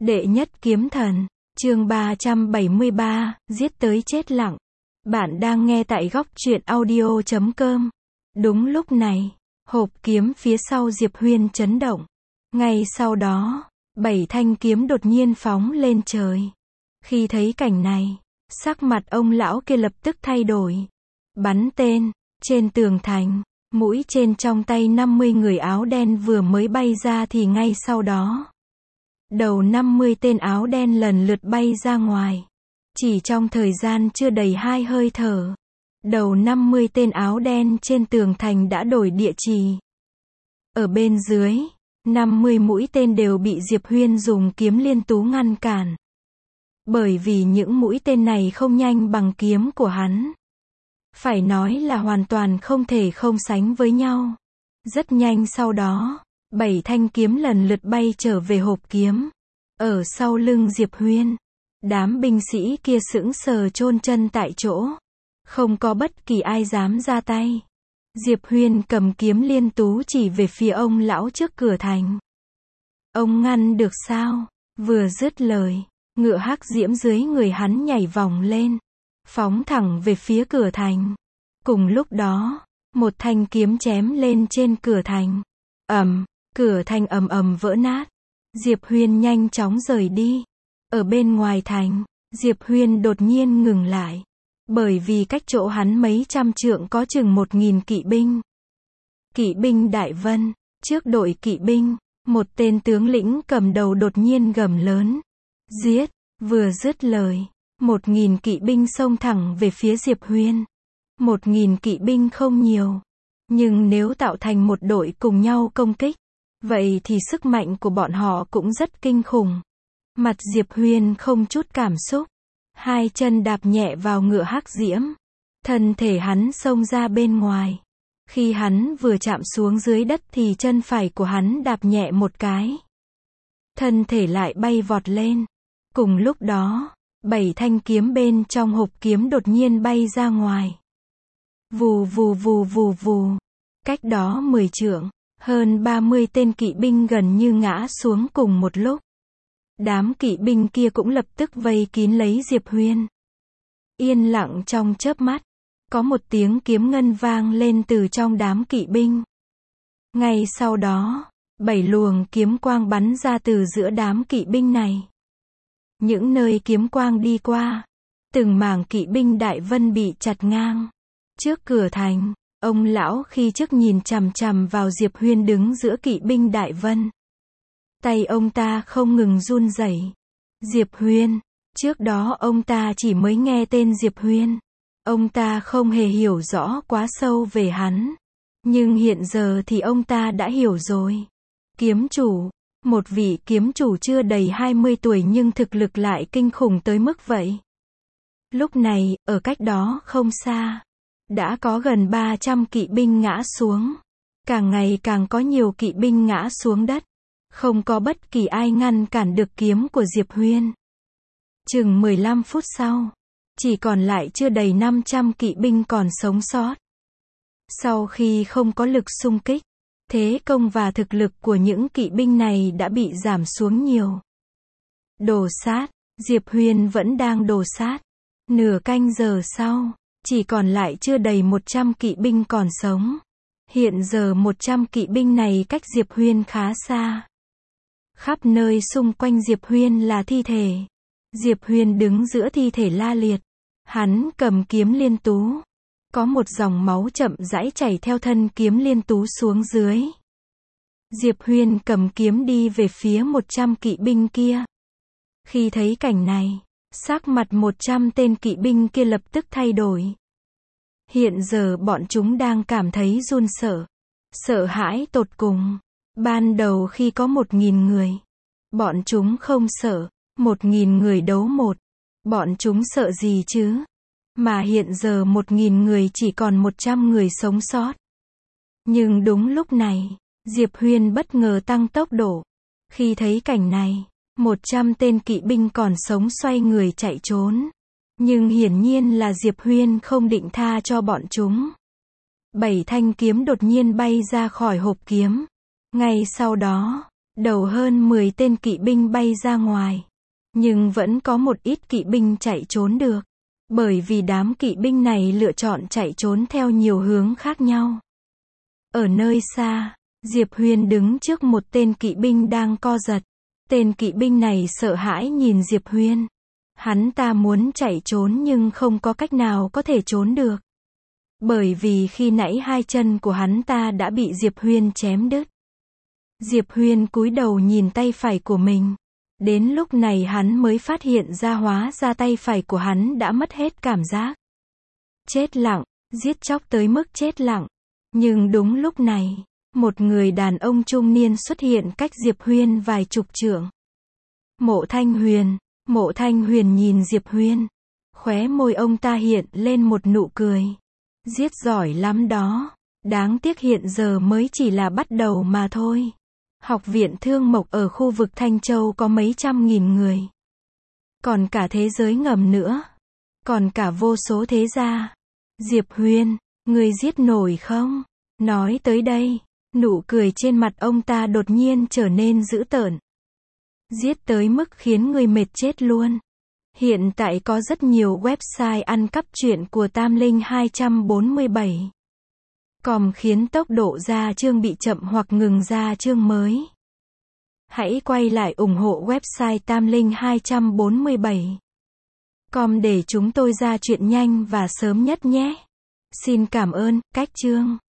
Đệ nhất kiếm thần, chương 373, giết tới chết lặng. Bạn đang nghe tại góc truyện audio.com. Đúng lúc này, hộp kiếm phía sau Diệp Huyên chấn động. Ngay sau đó, 7 thanh kiếm đột nhiên phóng lên trời. Khi thấy cảnh này, sắc mặt ông lão kia lập tức thay đổi. Bắn tên, trên tường thành, mũi tên trong tay 50 người áo đen vừa mới bay ra thì ngay sau đó, đầu 50 tên áo đen lần lượt bay ra ngoài. Chỉ trong thời gian chưa đầy 2 hơi thở, đầu 50 tên áo đen trên tường thành đã đổi địa chỉ. Ở bên dưới, 50 mũi tên đều bị Diệp Huyên dùng kiếm liên tú ngăn cản. Bởi vì những mũi tên này không nhanh bằng kiếm của hắn. Phải nói là hoàn toàn không thể không sánh với nhau. Rất nhanh sau đó, 7 thanh kiếm lần lượt bay trở về hộp kiếm. Ở sau lưng Diệp Huyên, đám binh sĩ kia sững sờ chôn chân tại chỗ. Không có bất kỳ ai dám ra tay. Diệp Huyên cầm kiếm liên tú chỉ về phía ông lão trước cửa thành. Ông ngăn được sao? Vừa dứt lời, ngựa hắc diễm dưới người hắn nhảy vòng lên, phóng thẳng về phía cửa thành. Cùng lúc đó, một thanh kiếm chém lên trên cửa thành. Ầm, cửa thành ầm ầm vỡ nát. Diệp Huyên nhanh chóng rời đi. Ở bên ngoài thành, Diệp Huyên đột nhiên ngừng lại. Bởi vì cách chỗ hắn mấy trăm trượng có chừng 1000 kỵ binh. Kỵ binh Đại Vân, trước đội kỵ binh, một tên tướng lĩnh cầm đầu đột nhiên gầm lớn. Giết, vừa dứt lời, 1000 kỵ binh xông thẳng về phía Diệp Huyên. 1000 kỵ binh không nhiều. Nhưng nếu tạo thành một đội cùng nhau công kích, vậy thì sức mạnh của bọn họ cũng rất kinh khủng. Mặt Diệp Huyên không chút cảm xúc. Hai chân đạp nhẹ vào ngựa hắc diễm. Thân thể hắn xông ra bên ngoài. Khi hắn vừa chạm xuống dưới đất thì chân phải của hắn đạp nhẹ một cái. Thân thể lại bay vọt lên. Cùng lúc đó, 7 thanh kiếm bên trong hộp kiếm đột nhiên bay ra ngoài. Vù vù vù vù vù. Cách đó 10 trượng, hơn 30 tên kỵ binh gần như ngã xuống cùng một lúc. Đám kỵ binh kia cũng lập tức vây kín lấy Diệp Huyên. Yên lặng trong chớp mắt, có một tiếng kiếm ngân vang lên từ trong đám kỵ binh. Ngay sau đó, 7 luồng kiếm quang bắn ra từ giữa đám kỵ binh này. Những nơi kiếm quang đi qua, từng mảng kỵ binh Đại Vân bị chặt ngang. Trước cửa thành, ông lão khi trước nhìn chằm chằm vào Diệp Huyên đứng giữa kỵ binh Đại Vân. Tay ông ta không ngừng run rẩy. Diệp Huyên, trước đó ông ta chỉ mới nghe tên Diệp Huyên. Ông ta không hề hiểu rõ quá sâu về hắn. Nhưng hiện giờ thì ông ta đã hiểu rồi. Kiếm chủ, một vị kiếm chủ chưa đầy 20 tuổi nhưng thực lực lại kinh khủng tới mức vậy. Lúc này, ở cách đó không xa, đã có gần 300 kỵ binh ngã xuống. Càng ngày càng có nhiều kỵ binh ngã xuống đất. Không có bất kỳ ai ngăn cản được kiếm của Diệp Huyên. Chừng 15 phút sau, chỉ còn lại chưa đầy 500 kỵ binh còn sống sót. Sau khi không có lực xung kích, thế công và thực lực của những kỵ binh này đã bị giảm xuống nhiều. Đồ sát, Diệp Huyên vẫn đang đồ sát. Nửa canh giờ sau, chỉ còn lại chưa đầy 100 kỵ binh còn sống. Hiện giờ 100 kỵ binh này cách Diệp Huyên khá xa. Khắp nơi xung quanh Diệp Huyên là thi thể. Diệp Huyên đứng giữa thi thể la liệt. Hắn cầm kiếm liên tú. Có một dòng máu chậm rãi chảy theo thân kiếm liên tú xuống dưới. Diệp Huyên cầm kiếm đi về phía 100 kỵ binh kia. Khi thấy cảnh này, sắc mặt 100 tên kỵ binh kia lập tức thay đổi. Hiện giờ bọn chúng đang cảm thấy run sợ. Sợ hãi tột cùng. Ban đầu khi có 1000 người, bọn chúng không sợ. 1000 người đấu một. Bọn chúng sợ gì chứ? Mà hiện giờ 1000 người chỉ còn 100 người sống sót. Nhưng đúng lúc này, Diệp Huyên bất ngờ tăng tốc độ. Khi thấy cảnh này, 100 tên kỵ binh còn sống xoay người chạy trốn. Nhưng hiển nhiên là Diệp Huyên không định tha cho bọn chúng. 7 thanh kiếm đột nhiên bay ra khỏi hộp kiếm. Ngay sau đó, đầu hơn 10 tên kỵ binh bay ra ngoài. Nhưng vẫn có một ít kỵ binh chạy trốn được. Bởi vì đám kỵ binh này lựa chọn chạy trốn theo nhiều hướng khác nhau. Ở nơi xa, Diệp Huyền đứng trước một tên kỵ binh đang co giật. Tên kỵ binh này sợ hãi nhìn Diệp Huyền. Hắn ta muốn chạy trốn nhưng không có cách nào có thể trốn được. Bởi vì khi nãy hai chân của hắn ta đã bị Diệp Huyền chém đứt. Diệp Huyền cúi đầu nhìn tay phải của mình. Đến lúc này hắn mới phát hiện ra hóa ra tay phải của hắn đã mất hết cảm giác. Chết lặng, giết chóc tới mức chết lặng. Nhưng đúng lúc này, một người đàn ông trung niên xuất hiện cách Diệp Huyền vài chục trượng. Mộ Thanh Huyền nhìn Diệp Huyền. Khóe môi ông ta hiện lên một nụ cười. Giết giỏi lắm đó. Đáng tiếc hiện giờ mới chỉ là bắt đầu mà thôi. Học viện Thương Mộc ở khu vực Thanh Châu có mấy trăm nghìn người. Còn cả thế giới ngầm nữa. Còn cả vô số thế gia. Diệp Huyền, người giết nổi không? Nói tới đây, nụ cười trên mặt ông ta đột nhiên trở nên dữ tợn. Giết tới mức khiến người mệt chết luôn. Hiện tại có rất nhiều website ăn cắp truyện của Tam Linh 247. Còm khiến tốc độ ra chương bị chậm hoặc ngừng ra chương mới. Hãy quay lại ủng hộ website Tam Linh 247. Com để chúng tôi ra chuyện nhanh và sớm nhất nhé. Xin cảm ơn, cách chương.